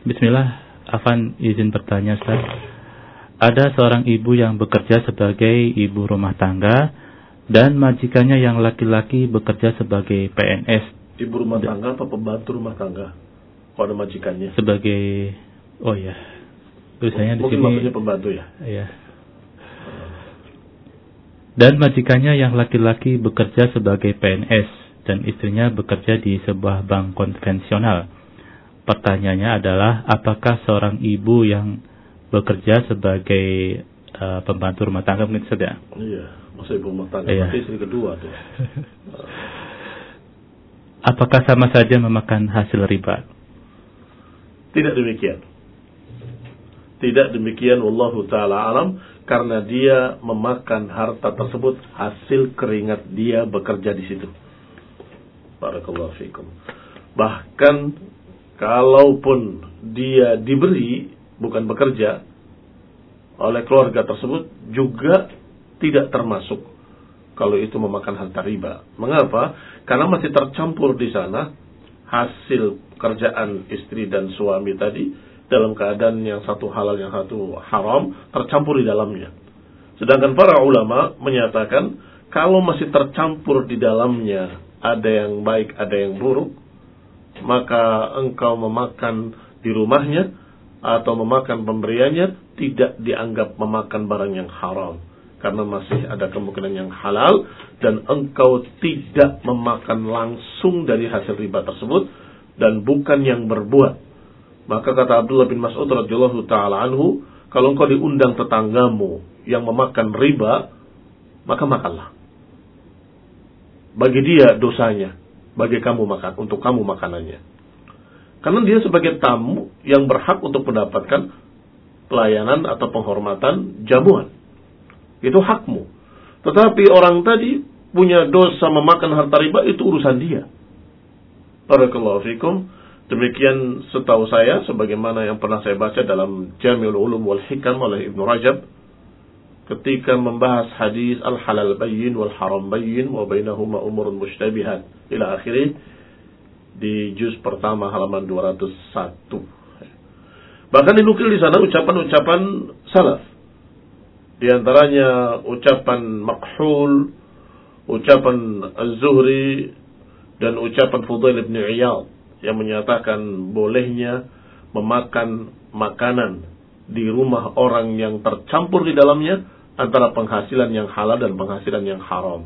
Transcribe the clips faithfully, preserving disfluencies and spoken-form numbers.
Bismillah, Afan izin bertanya Ustaz. Ada seorang ibu yang bekerja sebagai ibu rumah tangga dan majikannya yang laki-laki bekerja sebagai P N S. Ibu rumah tangga apa pembantu rumah tangga? Kalau ada majikannya. Sebagai, oh ya, tulisannya di sini. Mungkin pembantu ya. Iya. Dan majikannya yang laki-laki bekerja sebagai P N S dan istrinya bekerja di sebuah bank konvensional. Pertanyaannya adalah, apakah seorang ibu yang bekerja sebagai uh, pembantu rumah tangga mungkin saja? Iya, masa ibu rumah tangga, iya. Berarti istri kedua tuh. Apakah sama saja memakan hasil riba? Tidak demikian. Tidak demikian, wallahu ta'ala alam, karena dia memakan harta tersebut hasil keringat dia bekerja di situ. Barakallahu fikum. Bahkan kalaupun dia diberi, bukan bekerja, oleh keluarga tersebut, juga tidak termasuk kalau itu memakan harta riba. Mengapa? Karena masih tercampur di sana hasil kerjaan istri dan suami tadi, dalam keadaan yang satu halal, yang satu haram, tercampur di dalamnya. Sedangkan para ulama menyatakan, kalau masih tercampur di dalamnya, ada yang baik, ada yang buruk, maka engkau memakan di rumahnya atau memakan pemberiannya tidak dianggap memakan barang yang haram, karena masih ada kemungkinan yang halal dan engkau tidak memakan langsung dari hasil riba tersebut dan bukan yang berbuat. Maka kata Abdullah bin Mas'ud radhiyallahu taala anhu, kalau engkau diundang tetanggamu yang memakan riba, maka makanlah. Bagi dia dosanya, bagi kamu makan, untuk kamu makanannya. Karena dia sebagai tamu yang berhak untuk mendapatkan pelayanan atau penghormatan jamuan. Itu hakmu. Tetapi orang tadi punya dosa memakan harta riba, itu urusan dia. Barakallahu fikum. Demikian setahu saya, sebagaimana yang pernah saya baca dalam Jami'ul Ulum wal Hikam oleh Ibnu Rajab, ketika membahas hadis al-halal bayyin wal haram bayyin wa bainahuma umurun mushtabihat ila akhirih, di juz pertama halaman dua ratus satu. Bahkan dinukil di sana ucapan-ucapan salaf. Di antaranya ucapan Makhul, ucapan Az-Zuhri, dan ucapan Fudail bin Iyad yang menyatakan bolehnya memakan makanan di rumah orang yang tercampur di dalamnya antara penghasilan yang halal dan penghasilan yang haram.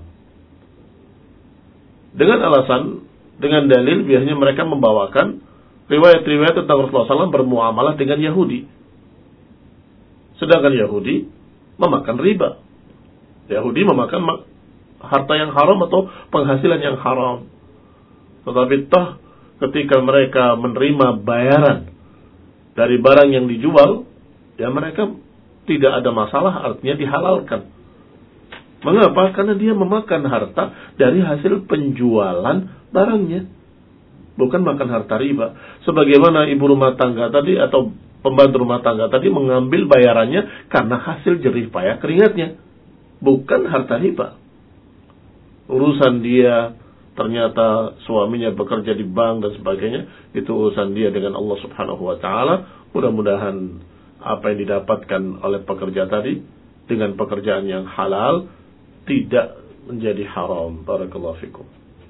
Dengan alasan, dengan dalil, biasanya mereka membawakan riwayat-riwayat tentang Rasulullah shallallahu alaihi wasallam bermuamalah dengan Yahudi. Sedangkan Yahudi memakan riba. Yahudi memakan harta yang haram atau penghasilan yang haram. Tetapi toh ketika mereka menerima bayaran dari barang yang dijual, ya mereka tidak ada masalah, artinya dihalalkan. Mengapa? Karena dia memakan harta dari hasil penjualan barangnya, bukan makan harta riba. Sebagaimana ibu rumah tangga tadi atau pembantu rumah tangga tadi mengambil bayarannya karena hasil jerih payah keringatnya, bukan harta riba. Urusan dia, ternyata suaminya bekerja di bank dan sebagainya, itu urusan dia dengan Allah Subhanahu wa taala. Mudah-mudahan apa yang didapatkan oleh pekerja tadi dengan pekerjaan yang halal tidak menjadi haram. Barakallahu fikum.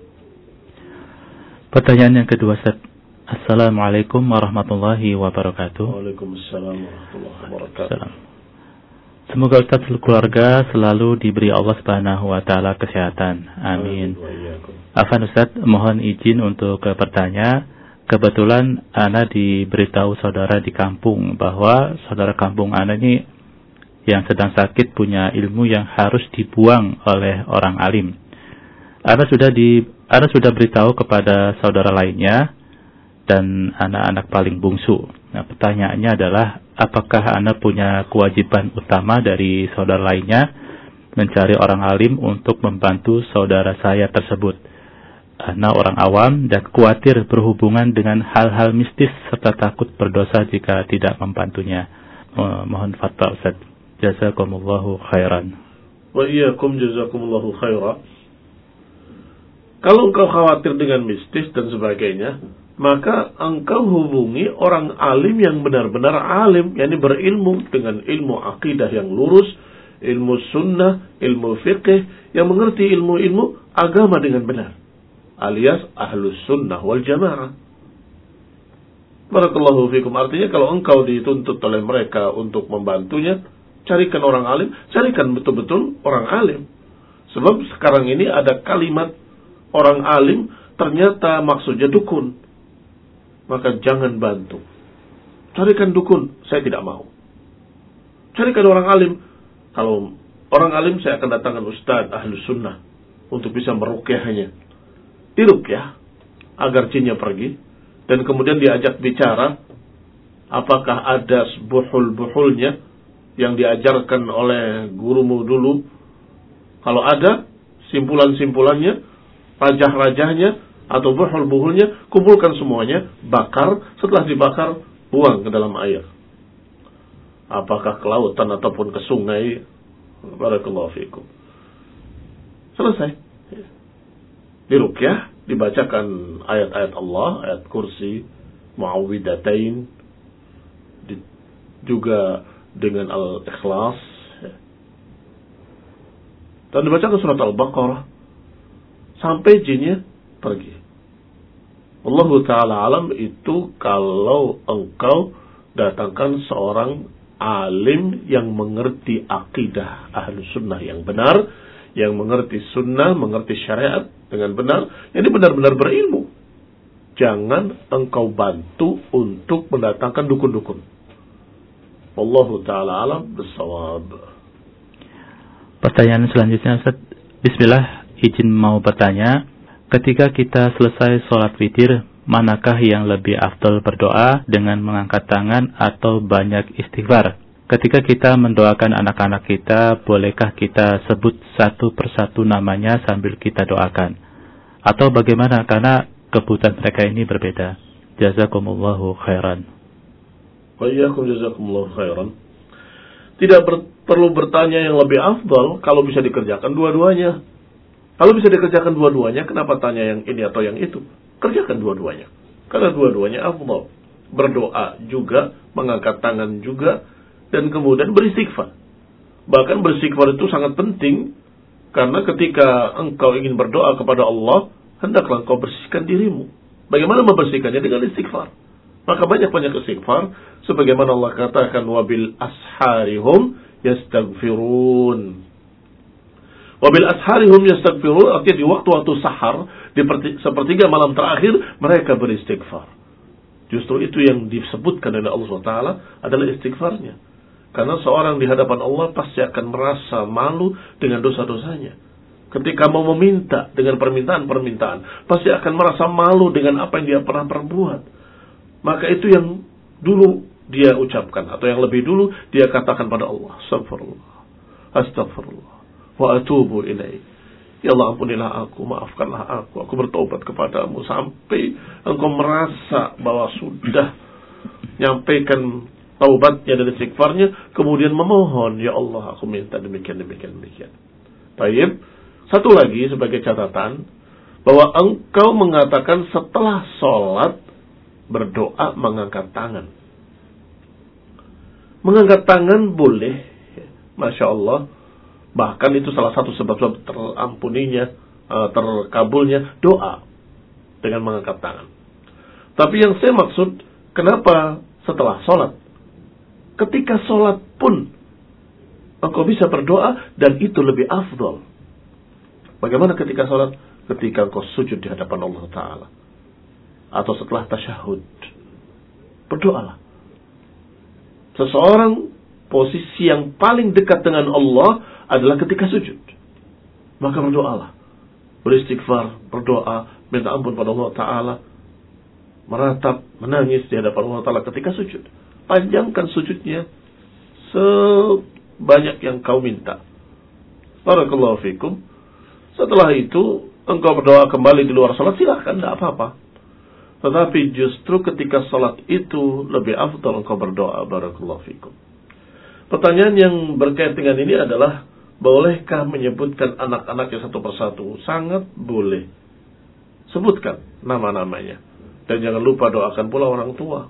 Pertanyaan yang kedua, Ustaz. Assalamualaikum warahmatullahi wabarakatuh. Waalaikumsalam warahmatullahi wabarakatuh. Semoga Ustaz keluarga selalu diberi Allah Subhanahu wa taala kesehatan. Amin. Afan Ustaz, mohon izin untuk bertanya. Kebetulan ana diberitahu saudara di kampung bahwa saudara kampung ana ini yang sedang sakit punya ilmu yang harus dibuang oleh orang alim. Ana sudah di ana sudah beritahu kepada saudara lainnya dan anak-anak paling bungsu. Nah, pertanyaannya adalah, apakah Anda punya kewajiban utama dari saudara lainnya mencari orang alim untuk membantu saudara saya tersebut? Anda orang awam dan khawatir berhubungan dengan hal-hal mistis serta takut berdosa jika tidak membantunya. Mohon fatwa Ustaz. Jazakumullahu khairan. Wa iyyakum jazakumullahu khairan. Kalau engkau khawatir dengan mistis dan sebagainya, maka engkau hubungi orang alim yang benar-benar alim, yakni berilmu dengan ilmu akidah yang lurus, ilmu sunnah, ilmu fiqh, yang mengerti ilmu-ilmu agama dengan benar, alias ahlus sunnah wal jamaah. Barakallahu fikum. Artinya kalau engkau dituntut oleh mereka untuk membantunya, carikan orang alim, carikan betul-betul orang alim. Sebab sekarang ini ada kalimat orang alim ternyata maksudnya dukun. Maka jangan bantu. Carikan dukun, saya tidak mau. Carikan orang alim. Kalau orang alim, saya akan datangkan ustaz ahlus sunnah untuk bisa meruqyahnya. Diruqyah agar jinnya pergi, dan kemudian diajak bicara apakah ada buhul-buhulnya yang diajarkan oleh gurumu dulu. Kalau ada simpulan-simpulannya, rajah-rajahnya atau buhul-buhulnya, kumpulkan semuanya, bakar, setelah dibakar buang ke dalam air. Apakah ke lautan ataupun ke sungai. Barakallahu fikum. Selesai. Diruqyah, dibacakan ayat-ayat Allah, ayat kursi, muawwidatain, juga dengan al-ikhlas, dan dibacakan surat al-Baqarah sampai jinnya pergi. Allah Ta'ala alam itu kalau engkau datangkan seorang alim yang mengerti akidah ahlu sunnah yang benar, yang mengerti sunnah, mengerti syariat dengan benar, yang benar-benar berilmu. Jangan engkau bantu untuk mendatangkan dukun-dukun. Allah Ta'ala alam bissawab. Pertanyaan selanjutnya, Ustaz. Bismillah, izin mau bertanya. Ketika kita selesai sholat witir, manakah yang lebih afdal berdoa dengan mengangkat tangan atau banyak istighfar? Ketika kita mendoakan anak-anak kita, bolehkah kita sebut satu persatu namanya sambil kita doakan? Atau bagaimana? Karena kebutuhan mereka ini berbeda. Jazakumullahu khairan. Wa iyyakum jazakumullahu khairan. Tidak ber, perlu bertanya yang lebih afdal kalau bisa dikerjakan dua-duanya. Kalau bisa dikerjakan dua-duanya, kenapa tanya yang ini atau yang itu? Kerjakan dua-duanya. Karena dua-duanya afdal. Berdoa juga, mengangkat tangan juga, dan kemudian beristighfar. Bahkan beristighfar itu sangat penting, karena ketika engkau ingin berdoa kepada Allah, hendaklah engkau bersihkan dirimu. Bagaimana membersihkannya? Dengan istighfar. Maka banyak-banyak istighfar, sebagaimana Allah katakan, wabil asharihum yastaghfirun. Wabil asharihum yastaghfirun, artinya di waktu-waktu sahar, di sepertiga malam terakhir, mereka beristighfar. Justru itu yang disebutkan oleh Allah subhanahu wa taala adalah istighfarnya. Karena seorang di hadapan Allah pasti akan merasa malu dengan dosa-dosanya. Ketika mau meminta dengan permintaan-permintaan, pasti akan merasa malu dengan apa yang dia pernah perbuat. Maka itu yang dulu dia ucapkan, atau yang lebih dulu dia katakan pada Allah, Astagfirullah, Astagfirullah, wa atubu ilaih. Ya Allah, ampunilah aku, maafkanlah aku, aku bertobat kepadamu, sampai engkau merasa bahwa sudah nyampaikan taubatnya dan istighfarnya, kemudian memohon, ya Allah, aku minta demikian, demikian, demikian. Baik, satu lagi sebagai catatan, bahwa engkau mengatakan setelah sholat, berdoa mengangkat tangan. Mengangkat tangan boleh, Masya Allah. Bahkan itu salah satu sebab-sebab terampuninya, terkabulnya doa dengan mengangkat tangan. Tapi yang saya maksud, kenapa setelah sholat? Ketika sholat pun engkau bisa berdoa, dan itu lebih afdal. Bagaimana ketika sholat? Ketika engkau sujud di hadapan Allah Ta'ala, atau setelah tasyahud, berdoalah. Seseorang posisi yang paling dekat dengan Allah adalah ketika sujud. Maka berdoalah, beristighfar, berdoa, minta ampun pada Allah Ta'ala, meratap, menangis di hadapan Allah Ta'ala ketika sujud. Panjangkan sujudnya sebanyak yang kau minta. Barakallahu fikum. Setelah itu engkau berdoa kembali di luar salat, silahkan, tidak apa-apa. Tetapi justru ketika salat itu lebih afdal engkau berdoa. Barakallahu fikum. Pertanyaan yang berkait dengan ini adalah, bolehkah menyebutkan anak-anaknya satu persatu? Sangat boleh. Sebutkan nama-namanya. Dan jangan lupa doakan pula orang tua.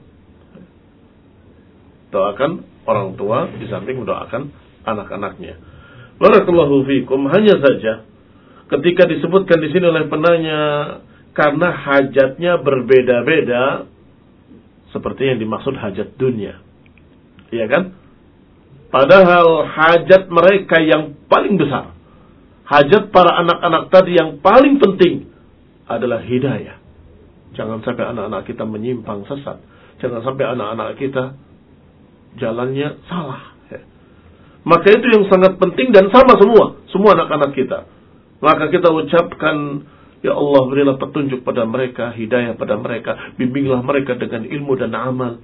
Doakan orang tua di samping mendoakan anak-anaknya. Barakallahu fikum. Hanya saja ketika disebutkan di sini oleh penanya karena hajatnya berbeda-beda, seperti yang dimaksud hajat dunia. Iya kan? Padahal hajat mereka yang paling besar, hajat para anak-anak tadi yang paling penting adalah hidayah. Jangan sampai anak-anak kita menyimpang sesat. Jangan sampai anak-anak kita jalannya salah. Maka itu yang sangat penting dan sama semua. Semua anak-anak kita. Maka kita ucapkan, ya Allah berilah petunjuk pada mereka, hidayah pada mereka. Bimbinglah mereka dengan ilmu dan amal.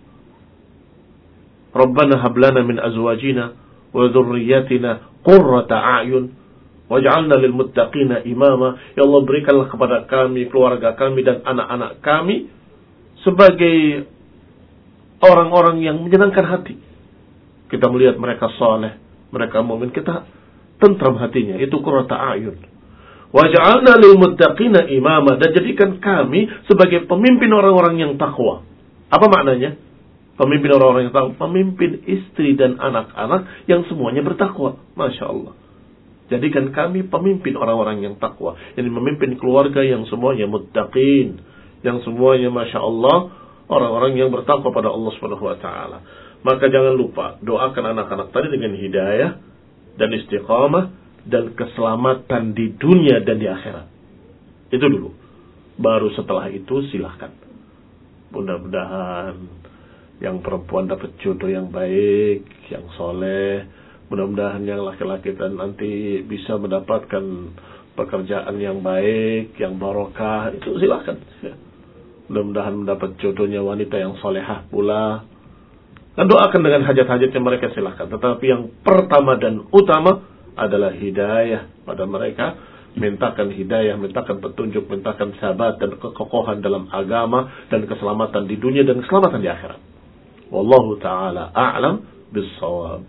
Rabbana hablana min azwajina wa dhurriyyatina qurrata a'yun waj'alna lil muttaqina imama. Ya Allah berikanlah kepada kami, keluarga kami dan anak-anak kami sebagai orang-orang yang menyenangkan hati. Kita melihat mereka saleh, mereka mukmin, kita tentram hatinya. Itu qurrata a'yun. Waj'alna lil muttaqina imama, dan jadikan kami sebagai pemimpin orang-orang yang takwa. Apa maknanya? Pemimpin orang-orang yang takwa, pemimpin istri dan anak-anak yang semuanya bertakwa. Masya Allah. Jadikan kami pemimpin orang-orang yang takwa. Yang memimpin keluarga yang semuanya muttaqin. Yang semuanya Masya Allah orang-orang yang bertakwa pada Allah subhanahu wa taala. Maka jangan lupa doakan anak-anak tadi dengan hidayah dan istiqamah dan keselamatan di dunia dan di akhirat. Itu dulu. Baru setelah itu silahkan. Mudah-mudahan yang perempuan dapat jodoh yang baik, yang soleh. Mudah-mudahan yang laki-laki dan nanti bisa mendapatkan pekerjaan yang baik, yang barokah. Itu silahkan. Mudah-mudahan mendapat jodohnya wanita yang solehah pula. Dan doakan dengan hajat-hajatnya mereka silahkan. Tetapi yang pertama dan utama adalah hidayah pada mereka. Mintakan hidayah, mintakan petunjuk, mintakan sahabat dan kekokohan dalam agama dan keselamatan di dunia dan keselamatan di akhirat. Wallahu ta'ala a'lam bis-shawab.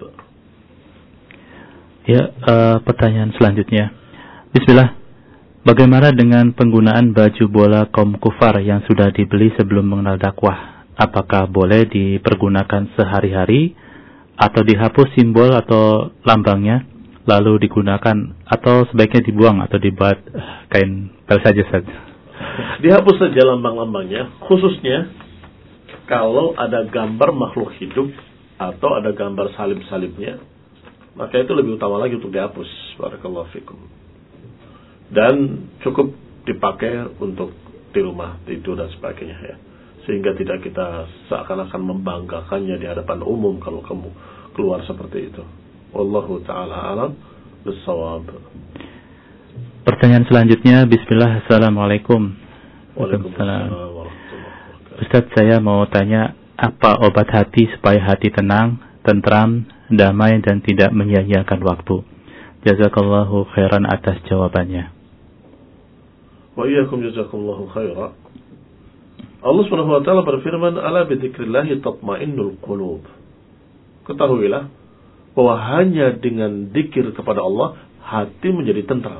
Ya, uh, pertanyaan selanjutnya. Bismillah. Bagaimana dengan penggunaan baju bola kaum kufar yang sudah dibeli sebelum mengenal dakwah? Apakah boleh dipergunakan sehari-hari atau dihapus simbol atau lambangnya lalu digunakan, atau sebaiknya dibuang atau dibuat kain pel saja saja? Dihapus saja lambang-lambangnya, khususnya kalau ada gambar makhluk hidup atau ada gambar salib-salibnya, maka itu lebih utama lagi untuk dihapus. Barakallahu fikum. Dan cukup dipakai untuk di rumah tidur dan sebagainya ya. Sehingga tidak kita seakan-akan membanggakannya di hadapan umum kalau kamu keluar seperti itu. Wallahu ta'ala alam bis-shawab. Pertanyaan selanjutnya, bismillah, assalamualaikum. Waalaikumsalam. Ustaz, saya mau tanya, apa obat hati supaya hati tenang, tentram, damai dan tidak menyia-nyiakan waktu? Jazakallahu khairan atas jawabannya. Wa iyyakum jazakallahu khairan. Allah Subhanahu wa taala berfirman, "Ala bi dzikrillah tatma'innul qulub." Ketahuilah bahwa hanya dengan zikir kepada Allah hati menjadi tentram.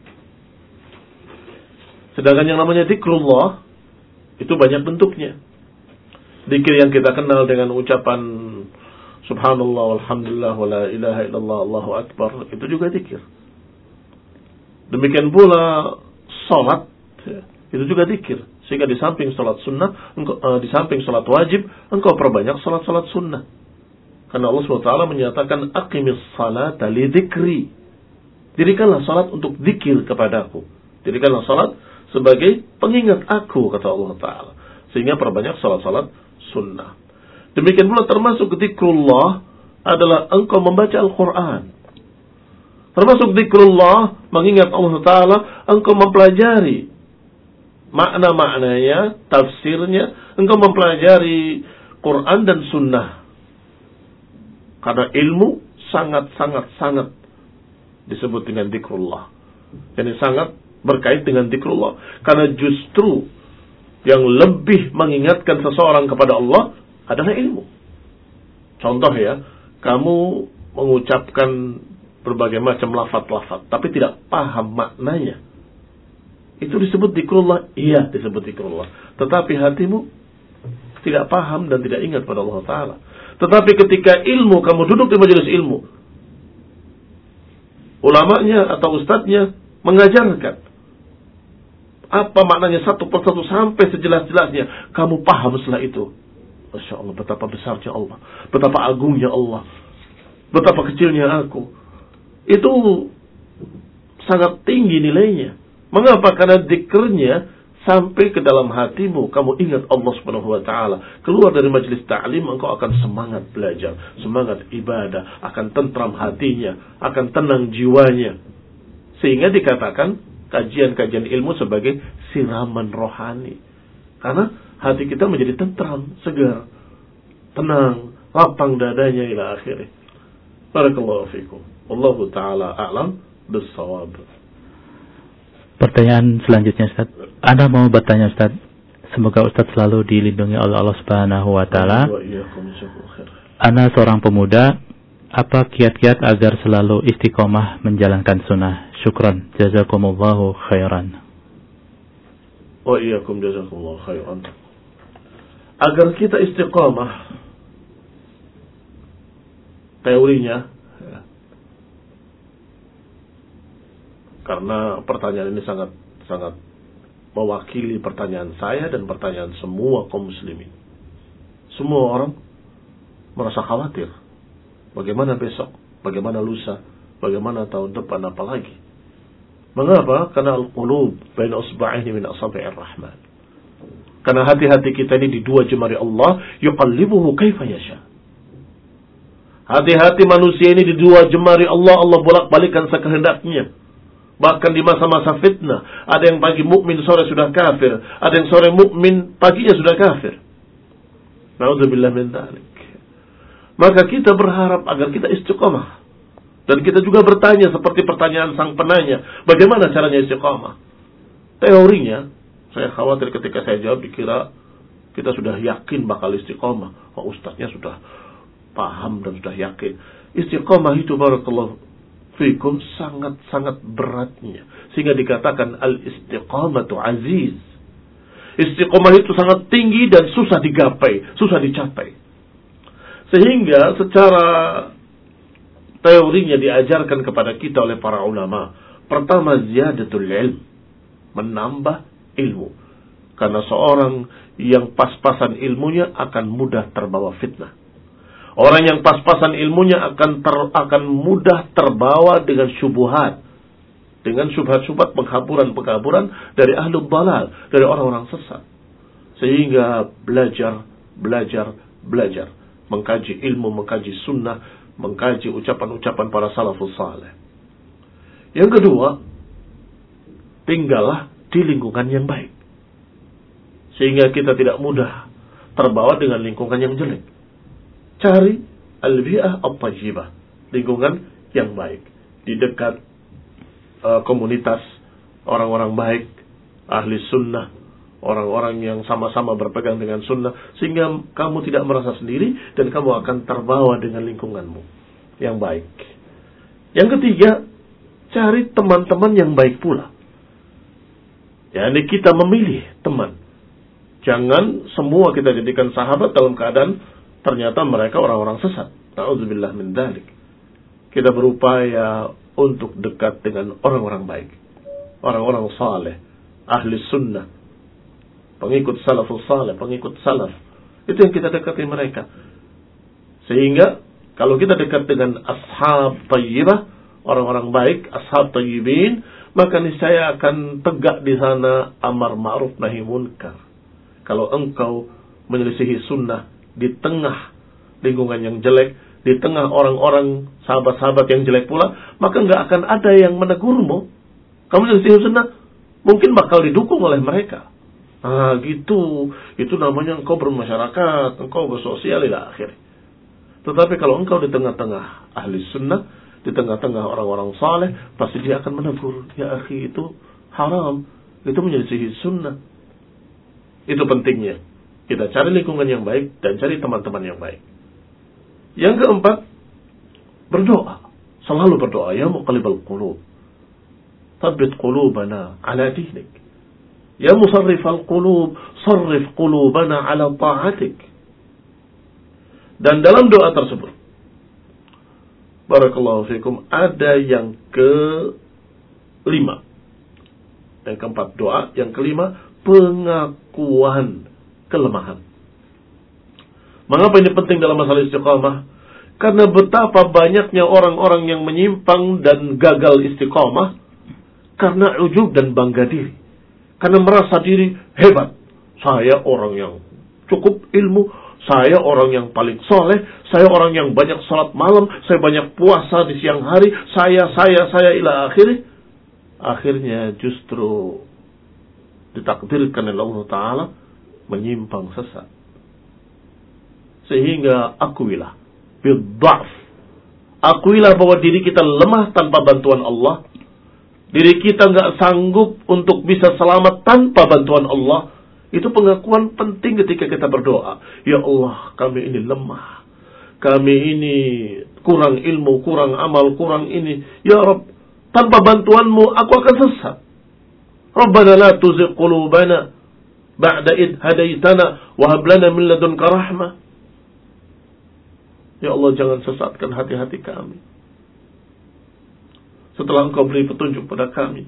Sedangkan yang namanya zikrullah itu banyak bentuknya. Zikir yang kita kenal dengan ucapan subhanallah walhamdulillah wala ilaha illallah Allahu akbar, itu juga zikir. Demikian pula salat, itu juga zikir. Sehingga di samping salat sunnah, engkau, uh, di samping salat wajib, engkau perbanyak salat-salat sunnah. Karena Allah subhanahu wa taala menyatakan aqimis salata li dzikri. Dirikanlah salat untuk zikir kepadaku. Dirikanlah salat sebagai pengingat aku, kata Allah taala. Sehingga perbanyak salat-salat sunnah. Demikian pula termasuk zikrullah adalah engkau membaca Al-Qur'an. Termasuk zikrullah mengingat Allah taala, engkau mempelajari makna-maknanya, tafsirnya, engkau mempelajari Quran dan Sunnah. Karena ilmu sangat-sangat-sangat disebut dengan zikrullah. Jadi sangat berkait dengan zikrullah. Karena justru yang lebih mengingatkan seseorang kepada Allah adalah ilmu. Contoh ya, kamu mengucapkan berbagai macam lafaz-lafaz, tapi tidak paham maknanya. Itu disebut zikrullah? Iya, disebut zikrullah. Tetapi hatimu tidak paham dan tidak ingat pada Allah Ta'ala. Tetapi ketika ilmu, kamu duduk di majelis ilmu, ulamanya atau ustadznya mengajarkan apa maknanya satu persatu sampai sejelas-jelasnya, kamu paham setelah itu. Masya Allah, betapa besarnya Allah, betapa agungnya Allah, betapa kecilnya aku. Itu sangat tinggi nilainya. Mengapa? Karena zikrnya sampai ke dalam hatimu, kamu ingat Allah Subhanahu wa taala. Keluar dari majelis ta'lim, engkau akan semangat belajar, semangat ibadah, akan tentram hatinya, akan tenang jiwanya. Sehingga dikatakan kajian-kajian ilmu sebagai siraman rohani. Karena hati kita menjadi tentram, segar, tenang, lapang dadanya ila akhirih. Barakallahu fikum. Wallahu taala a'lam bis-shawab. Pertanyaan selanjutnya, Ustaz. Anda mau bertanya, Ustaz. Semoga Ustaz selalu dilindungi oleh Allah Subhanahu wa taala. Ana seorang pemuda, apa kiat-kiat agar selalu istiqomah menjalankan sunnah? Syukran, jazakumullahu khairan. Wa iyyakum jazakumullahu khairan. Agar kita istiqomah, teorinya, karena pertanyaan ini sangat sangat mewakili pertanyaan saya dan pertanyaan semua kaum muslimin. Semua orang merasa khawatir. Bagaimana besok? Bagaimana lusa? Bagaimana tahun depan? Apalagi? Mengapa? Karena al-qulub baina usba'aihi min asabi'ir rahman. Karena hati-hati kita ini di dua jemari Allah, yuqallibuhu kaifa yasha. Hati-hati manusia ini di dua jemari Allah, Allah bolak-balikkan sekehendaknya. Bahkan di masa-masa fitnah, ada yang pagi mukmin sore sudah kafir, ada yang sore mukmin paginya sudah kafir. Na'udzubillah min dzalik. Maka kita berharap agar kita istiqomah. Dan kita juga bertanya seperti pertanyaan sang penanya, bagaimana caranya istiqomah? Teorinya, saya khawatir ketika saya jawab dikira kita sudah yakin bakal istiqomah. Oh, ustaznya sudah paham dan sudah yakin. Istiqomah itu barakallahu fikum sangat-sangat beratnya. Sehingga dikatakan al-istiqamatu aziz. Istiqomah itu sangat tinggi dan susah digapai, susah dicapai. Sehingga secara teorinya diajarkan kepada kita oleh para ulama. Pertama, ziyadatul ilm, menambah ilmu. Karena seorang yang pas-pasan ilmunya akan mudah terbawa fitnah. Orang yang pas-pasan ilmunya akan ter, akan mudah terbawa dengan syubhat, dengan syubhat-syubhat penghaburan-penghaburan dari ahlul dalal, dari orang-orang sesat. Sehingga belajar, belajar, belajar, mengkaji ilmu, mengkaji sunnah, mengkaji ucapan-ucapan para salafus saleh. Yang kedua, tinggallah di lingkungan yang baik. Sehingga kita tidak mudah terbawa dengan lingkungan yang jelek. Cari al-bi'ah at-tayyibah, lingkungan yang baik, di dekat uh, komunitas orang-orang baik, ahli sunnah, orang-orang yang sama-sama berpegang dengan sunnah, sehingga kamu tidak merasa sendiri dan kamu akan terbawa dengan lingkunganmu yang baik. Yang ketiga, cari teman-teman yang baik pula. Yani kita memilih teman. Jangan semua kita jadikan sahabat dalam keadaan ternyata mereka orang-orang sesat. Na'udzubillah min dzalik. Kita berupaya untuk dekat dengan orang-orang baik, orang-orang saleh, ahli sunnah, pengikut salafus saleh, pengikut salaf. Itu yang kita dekati mereka. Sehingga kalau kita dekat dengan ashab tayyibah, orang-orang baik, ashab tayyibin, maka niscaya akan tegak di sana amar ma'ruf nahi munkar. Kalau engkau menyelisihi sunnah di tengah lingkungan yang jelek, di tengah orang-orang sahabat-sahabat yang jelek pula, maka enggak akan ada yang menegurmu. Kamu menyelisihi sunnah, mungkin bakal didukung oleh mereka. Ah, gitu. Itu namanya engkau bermasyarakat, engkau bersosial ila akhir. Tetapi kalau engkau di tengah-tengah ahli sunnah, di tengah-tengah orang-orang saleh, pasti dia akan menegur, ya akhi, itu haram, itu menyelisihi sunnah. Itu pentingnya. Kita cari lingkungan yang baik dan cari teman-teman yang baik. Yang keempat, berdoa. Selalu berdoa. Ya muqallibal qulub, tsabbit qulubana ala dinik. Ya musarrifal qulub, sarrif qulubana ala ta'atik. Dan dalam doa tersebut, barakallahu fikum, ada yang kelima. Yang keempat doa, yang kelima pengakuan kelemahan. Mengapa ini penting dalam masalah istiqamah? Karena betapa banyaknya orang-orang yang menyimpang dan gagal istiqamah karena ujub dan bangga diri. Karena merasa diri hebat. Saya orang yang cukup ilmu, saya orang yang paling soleh, saya orang yang banyak salat malam, saya banyak puasa di siang hari, saya, saya, saya ila akhirnya. Akhirnya justru ditakdirkan oleh Allah Ta'ala menyimpang sesat. Sehingga akuilah bid'af. Akuilah bahwa diri kita lemah tanpa bantuan Allah. Diri kita nggak sanggup untuk bisa selamat tanpa bantuan Allah. Itu pengakuan penting ketika kita berdoa. Ya Allah, kami ini lemah. Kami ini kurang ilmu, kurang amal, kurang ini. Ya Rabb, tanpa bantuanmu aku akan sesat. Rabbana la tuzigh qulubana ba'da id hadaitana wa hab lana min ladunka rahmah. Ya Allah, jangan sesatkan hati-hati kami setelah Engkau beri petunjuk pada kami,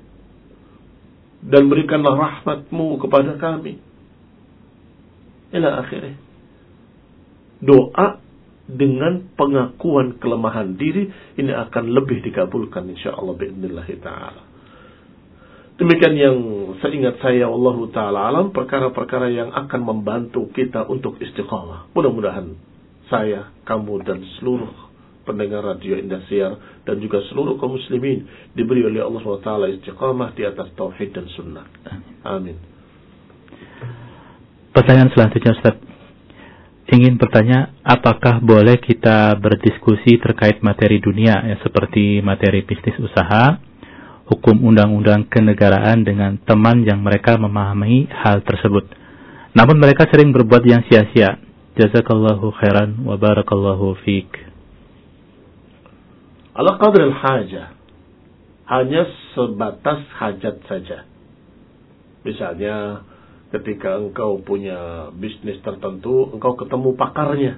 dan berikanlah rahmat-Mu kepada kami. Ila akhirnya. Doa dengan pengakuan kelemahan diri ini akan lebih dikabulkan insyaallah bi'idznillah ta'ala. Demikian yang seingat saya, wallahu ta'ala alam, perkara-perkara yang akan membantu kita untuk istiqamah. Mudah-mudahan saya, kamu, dan seluruh pendengar radio Indosiar dan juga seluruh kaum muslimin diberi oleh Allah subhanahu wa taala istiqamah di atas tauhid dan sunnah. Amin. Pertanyaan selanjutnya, Ustaz. Ingin bertanya, apakah boleh kita berdiskusi terkait materi dunia, ya, seperti materi bisnis usaha, hukum undang-undang kenegaraan dengan teman yang mereka memahami hal tersebut, namun mereka sering berbuat yang sia-sia? Jazakallahu khairan wa barakallahu fiik. Ala qadri al-hajah, hanya sebatas hajat saja. Misalnya ketika engkau punya bisnis tertentu, engkau ketemu pakarnya,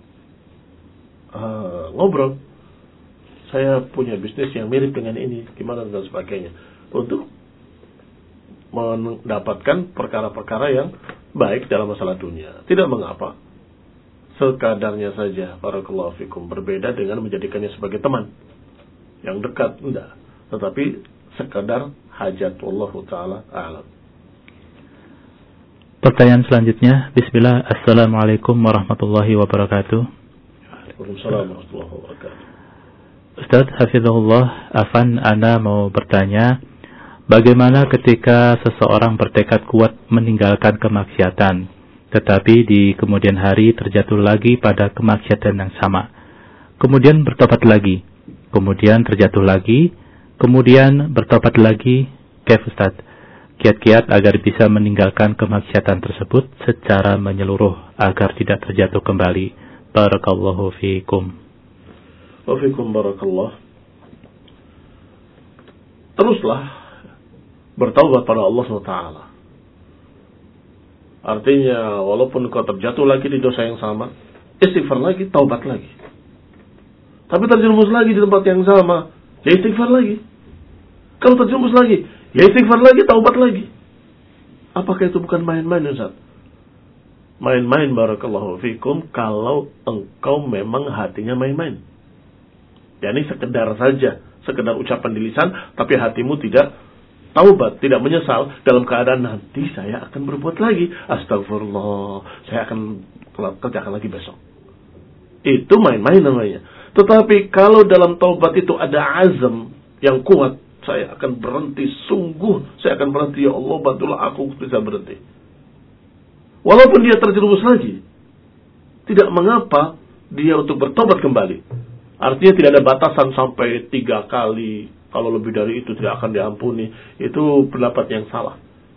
uh, ngobrol, saya punya bisnis yang mirip dengan ini, gimana dan sebagainya, untuk mendapatkan perkara-perkara yang baik dalam masalah dunia. Tidak mengapa, sekadarnya saja, barakallahu fikum, berbeda dengan menjadikannya sebagai teman yang dekat, enggak, tetapi sekadar hajat. Wallahu ta'ala a'lam. Pertanyaan selanjutnya, bismillah, assalamualaikum warahmatullahi wabarakatuh. Waalaikumsalam warahmatullahi wabarakatuh. Ustaz hafizahullah, Afan, Ana mau bertanya, bagaimana ketika seseorang bertekad kuat meninggalkan kemaksiatan, tetapi di kemudian hari terjatuh lagi pada kemaksiatan yang sama, kemudian bertobat lagi, kemudian terjatuh lagi, kemudian bertobat lagi? Kaif Ustaz? Kiat-kiat agar bisa meninggalkan kemaksiatan tersebut secara menyeluruh agar tidak terjatuh kembali. Barakallahu fiikum. Wa fiikum barakallah. Teruslah bertaubat pada Allah subhanahu wa taala. Artinya, walaupun kau terjatuh lagi di dosa yang sama, istighfar lagi, taubat lagi. Tapi terjerumus lagi di tempat yang sama, ya istighfar lagi. Kalau terjerumus lagi, ya istighfar lagi, taubat lagi. Apakah itu bukan main-main, Ustaz? Main-main, barakallahu fikum, kalau engkau memang hatinya main-main. Ya ini sekedar saja, sekedar ucapan di lisan, tapi hatimu tidak taubat, tidak menyesal, dalam keadaan nanti saya akan berbuat lagi. Astagfirullah, saya akan kerjakan lagi besok. Itu main-main namanya. Tetapi kalau dalam taubat itu ada azam yang kuat, saya akan berhenti, sungguh saya akan berhenti, ya Allah bantulah aku bisa berhenti. Walaupun dia terjerumus lagi, tidak mengapa dia untuk bertobat kembali. Artinya tidak ada batasan sampai tiga kali. Kalau lebih dari itu tidak akan diampuni. Itu pendapat yang salah.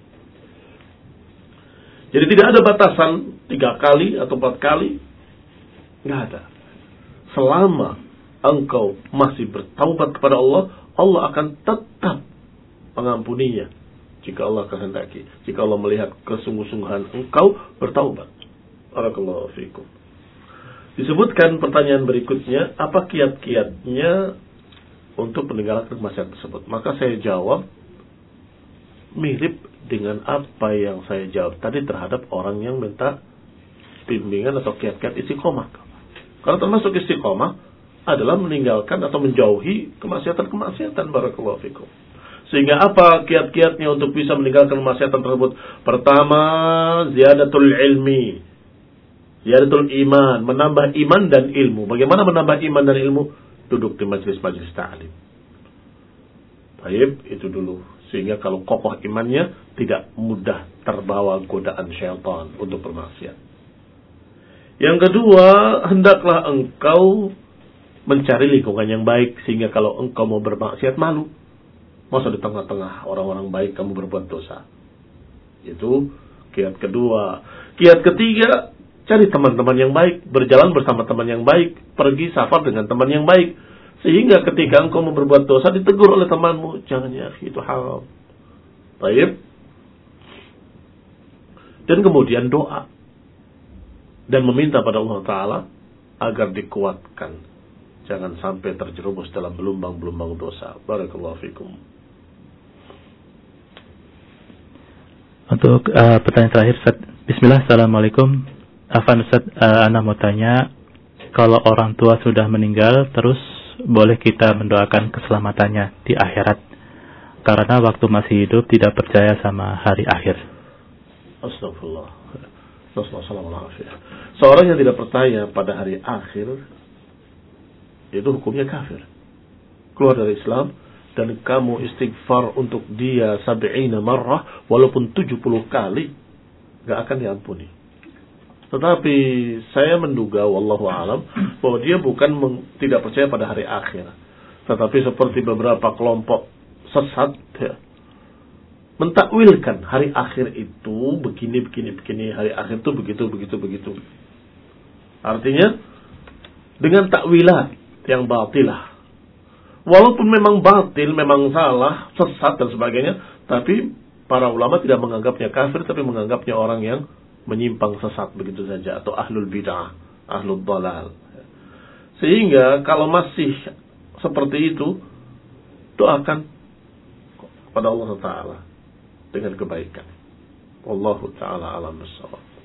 Jadi tidak ada batasan tiga kali atau empat kali. Tidak ada. Selama engkau masih bertaubat kepada Allah, Allah akan tetap mengampuninya. jika Allah kehendaki, jika Allah melihat kesungguh-sungguhan engkau bertaubat. Barakallahu fikum. Disebutkan pertanyaan berikutnya, apa kiat-kiatnya untuk meninggalkan maksiat tersebut? Maka saya jawab mirip dengan apa yang saya jawab tadi terhadap orang yang minta bimbingan atau kiat-kiat istiqomah. Karena termasuk istiqomah adalah meninggalkan atau menjauhi kemaksiatan-kemaksiatan. Barakallahu fikum. Sehingga apa kiat-kiatnya untuk bisa meninggalkan kemaksiatan tersebut? Pertama, ziyadatul ilmi, ziyadatul iman, menambah iman dan ilmu. Bagaimana menambah iman dan ilmu? Duduk di majelis-majelis ta'lim. Baik, itu dulu. Sehingga kalau kokoh imannya, tidak mudah terbawa godaan syaitan untuk bermaksiat. Yang kedua, hendaklah engkau mencari lingkungan yang baik. Sehingga kalau engkau mau bermaksiat, malu. Masa di tengah-tengah orang-orang baik kamu berbuat dosa. Itu kiat kedua. Kiat ketiga, cari teman-teman yang baik. Berjalan bersama teman yang baik. Pergi safar dengan teman yang baik. Sehingga ketika engkau mau berbuat dosa, ditegur oleh temanmu. Jangan ya, itu haram. Baik. Dan kemudian doa. Dan meminta pada Allah Ta'ala agar dikuatkan. Jangan sampai terjerumus dalam belumbang-belumbang dosa. Barakallahu fikum. Untuk uh, pertanyaan terakhir, Ustaz. Bismillah, Assalamualaikum. Afan Ustaz, uh, Ana mau tanya, kalau orang tua sudah meninggal, terus boleh kita mendoakan keselamatannya di akhirat? Karena waktu masih hidup tidak percaya sama hari akhir. Astagfirullah. Astagfirullah. Seorang yang tidak percaya pada hari akhir, itu hukumnya kafir. Keluar dari Islam. Dan kamu istighfar untuk dia sab'ina marrah, walaupun tujuh puluh kali, gak akan diampuni. Tetapi saya menduga, wallahu alam, bahwa dia bukan meng, tidak percaya pada hari akhir. Tetapi seperti beberapa kelompok sesat, ya, mentakwilkan hari akhir itu begini, begini, begini, hari akhir itu begitu, begitu, begitu. Artinya, dengan takwilat yang batilah. Walaupun memang batil, memang salah, sesat dan sebagainya, tapi para ulama tidak menganggapnya kafir, tapi menganggapnya orang yang menyimpang sesat begitu saja, atau ahlul bid'ah, ahlul dhalal. Sehingga kalau masih seperti itu, doakan kepada Allah Ta'ala dengan kebaikan. Wallahu ta'ala alam bissawab.